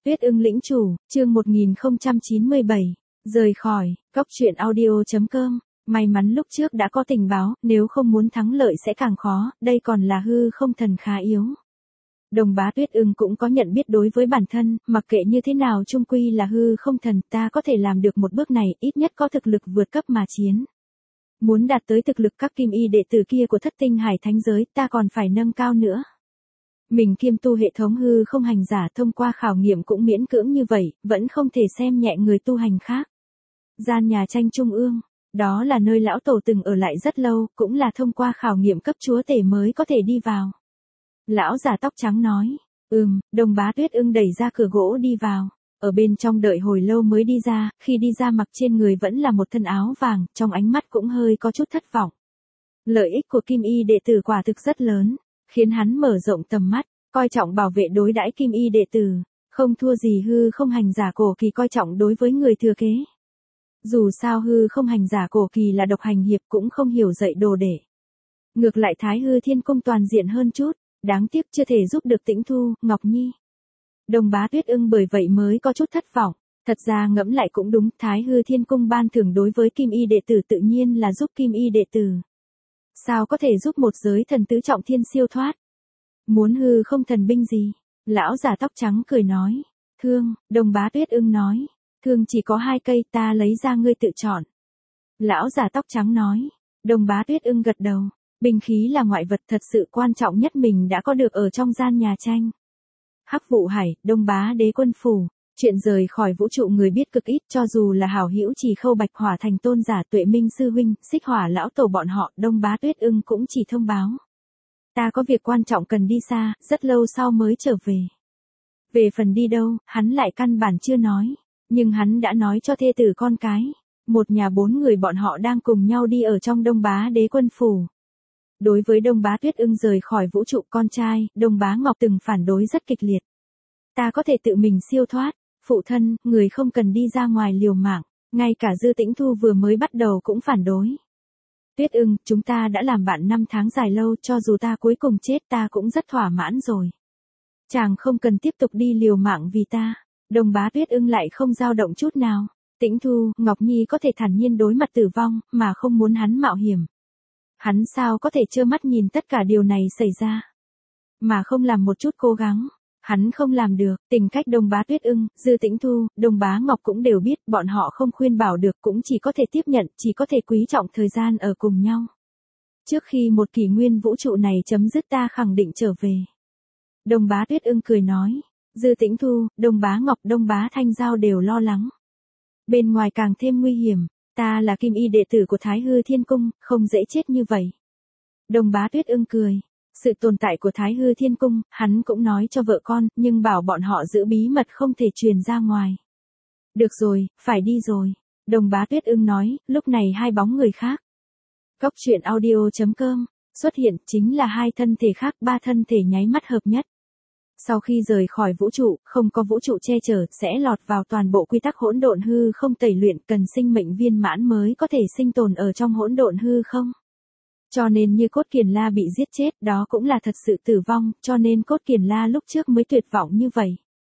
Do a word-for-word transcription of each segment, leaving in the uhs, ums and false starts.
Tuyết ưng lĩnh chủ, chương một nghìn không trăm chín mươi bảy, rời khỏi, góc truyện audio chấm com. May mắn lúc trước đã có tình báo, nếu không muốn thắng lợi sẽ càng khó, đây còn là hư không thần khá yếu. Đồng bá Tuyết ưng cũng có nhận biết đối với bản thân, mặc kệ như thế nào chung quy là hư không thần, ta có thể làm được một bước này, ít nhất có thực lực vượt cấp mà chiến. Muốn đạt tới thực lực các kim y đệ tử kia của thất tinh hải thánh giới, ta còn phải nâng cao nữa. Mình kiêm tu hệ thống hư không hành giả thông qua khảo nghiệm cũng miễn cưỡng như vậy, vẫn không thể xem nhẹ người tu hành khác. Gian nhà tranh trung ương, đó là nơi lão tổ từng ở lại rất lâu, cũng là thông qua khảo nghiệm cấp chúa tể mới có thể đi vào. Lão già tóc trắng nói, ừm, đồng bá Tuyết ưng đẩy ra cửa gỗ đi vào. Ở bên trong đợi hồi lâu mới đi ra, khi đi ra mặc trên người vẫn là một thân áo vàng, trong ánh mắt cũng hơi có chút thất vọng. Lợi ích của kim y đệ tử quả thực rất lớn, khiến hắn mở rộng tầm mắt, coi trọng bảo vệ đối đãi kim y đệ tử, không thua gì hư không hành giả cổ kỳ coi trọng đối với người thừa kế. Dù sao hư không hành giả cổ kỳ là độc hành hiệp cũng không hiểu dạy đồ để. Ngược lại Thái Hư Thiên Cung toàn diện hơn chút, đáng tiếc chưa thể giúp được Tĩnh Thu, Ngọc Nhi. Đồng bá Tuyết ưng bởi vậy mới có chút thất vọng, thật ra ngẫm lại cũng đúng, Thái Hư Thiên Cung ban thưởng đối với kim y đệ tử tự nhiên là giúp kim y đệ tử. Sao có thể giúp một giới thần tứ trọng thiên siêu thoát? Muốn hư không thần binh gì? Lão già tóc trắng cười nói. Thương, đồng bá Tuyết ưng nói. Thương chỉ có hai cây, ta lấy ra ngươi tự chọn. Lão già tóc trắng nói. Đồng bá Tuyết ưng gật đầu. Binh khí là ngoại vật thật sự quan trọng nhất mình đã có được ở trong gian nhà tranh. Hắc Vụ Hải, Đông Bá Đế Quân Phủ. Chuyện rời khỏi vũ trụ người biết cực ít, cho dù là hảo hữu Trì Khâu Bạch Hỏa Thành tôn giả Tuệ Minh sư huynh, Xích Hỏa lão tổ bọn họ, Đông Bá Tuyết ưng cũng chỉ thông báo. Ta có việc quan trọng cần đi xa, rất lâu sau mới trở về. Về phần đi đâu, hắn lại căn bản chưa nói, nhưng hắn đã nói cho thê tử con cái. Một nhà bốn người bọn họ đang cùng nhau đi ở trong Đông Bá Đế Quân Phủ. Đối với Đông Bá Tuyết ưng rời khỏi vũ trụ con trai, Đông Bá Ngọc từng phản đối rất kịch liệt. Ta có thể tự mình siêu thoát, phụ thân, người không cần đi ra ngoài liều mạng, ngay cả Dư Tĩnh Thu vừa mới bắt đầu cũng phản đối. Tuyết ưng, chúng ta đã làm bạn năm tháng dài lâu, cho dù ta cuối cùng chết ta cũng rất thỏa mãn rồi. Chàng không cần tiếp tục đi liều mạng vì ta. Đồng bá Tuyết ưng lại không dao động chút nào. Tĩnh Thu, Ngọc Nhi có thể thản nhiên đối mặt tử vong, mà không muốn hắn mạo hiểm. Hắn sao có thể trơ mắt nhìn tất cả điều này xảy ra, mà không làm một chút cố gắng. Hắn không làm được, tình cách Đồng bá Tuyết ưng, Dư Tĩnh Thu, Đồng bá Ngọc cũng đều biết, bọn họ không khuyên bảo được cũng chỉ có thể tiếp nhận, chỉ có thể quý trọng thời gian ở cùng nhau. Trước khi một kỷ nguyên vũ trụ này chấm dứt ta khẳng định trở về. Đồng bá Tuyết ưng cười nói, Dư Tĩnh Thu, Đồng bá Ngọc, Đồng bá Thanh Giao đều lo lắng. Bên ngoài càng thêm nguy hiểm, ta là kim y đệ tử của Thái Hư Thiên Cung, không dễ chết như vậy. Đồng bá Tuyết ưng cười. Sự tồn tại của Thái Hư Thiên Cung, hắn cũng nói cho vợ con, nhưng bảo bọn họ giữ bí mật không thể truyền ra ngoài. Được rồi, phải đi rồi. Đồng bá Tuyết ưng nói, lúc này hai bóng người khác. Góc truyện audio chấm com, xuất hiện chính là hai thân thể khác, ba thân thể nháy mắt hợp nhất. Sau khi rời khỏi vũ trụ, không có vũ trụ che chở, sẽ lọt vào toàn bộ quy tắc hỗn độn hư không tẩy luyện, cần sinh mệnh viên mãn mới có thể sinh tồn ở trong hỗn độn hư không. Cho nên như Cốt Kiền La bị giết chết, đó cũng là thật sự tử vong, cho nên Cốt Kiền La lúc trước mới tuyệt vọng như vậy.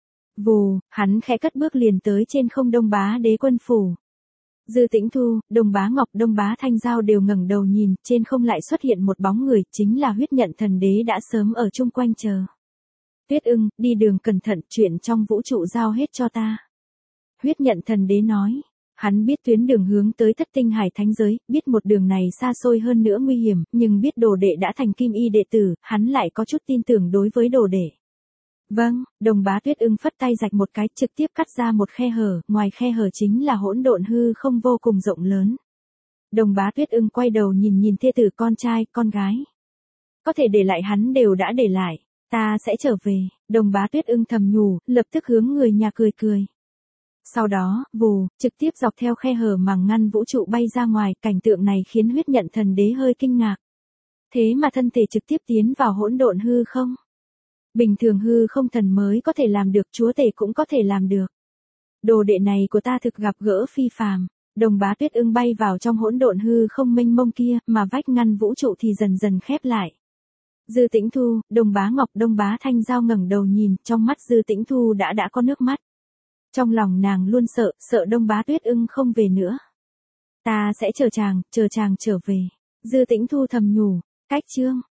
Vù, hắn khẽ cất bước liền tới trên không Đông Bá Đế Quân Phủ. Dư Tĩnh Thu, Đồng bá Ngọc, Đồng bá Thanh Giao đều ngẩng đầu nhìn, trên không lại xuất hiện một bóng người, chính là Huyết Nhận Thần Đế đã sớm ở chung quanh chờ. Tuyết ưng, đi đường cẩn thận, chuyện trong vũ trụ giao hết cho ta. Huyết Nhận Thần Đế nói. Hắn biết tuyến đường hướng tới thất tinh hải thánh giới, biết một đường này xa xôi hơn nữa nguy hiểm, nhưng biết đồ đệ đã thành kim y đệ tử, hắn lại có chút tin tưởng đối với đồ đệ. Vâng, Đồng bá Tuyết ưng phất tay rạch một cái, trực tiếp cắt ra một khe hở, ngoài khe hở chính là hỗn độn hư không vô cùng rộng lớn. Đồng bá Tuyết ưng quay đầu nhìn nhìn thê tử con trai, con gái. Có thể để lại hắn đều đã để lại, ta sẽ trở về. Đồng bá Tuyết ưng thầm nhủ, lập tức hướng người nhà cười cười. Sau đó, vù, trực tiếp dọc theo khe hở màng ngăn vũ trụ bay ra ngoài, cảnh tượng này khiến Huyết Nhận Thần Đế hơi kinh ngạc. Thế mà thân thể trực tiếp tiến vào hỗn độn hư không? Bình thường hư không thần mới có thể làm được, chúa tể cũng có thể làm được. Đồ đệ này của ta thực gặp gỡ phi phàm. Đồng bá Tuyết ưng bay vào trong hỗn độn hư không mênh mông kia, mà vách ngăn vũ trụ thì dần dần khép lại. Dư Tĩnh Thu, Đông Bá Ngọc, Đông Bá Thanh Giao ngẩng đầu nhìn, trong mắt Dư Tĩnh Thu đã đã có nước mắt. Trong lòng nàng luôn sợ, sợ Đông Bá Tuyết Ưng không về nữa. Ta sẽ chờ chàng, chờ chàng trở về. Dư Tĩnh Thu thầm nhủ, cách chương.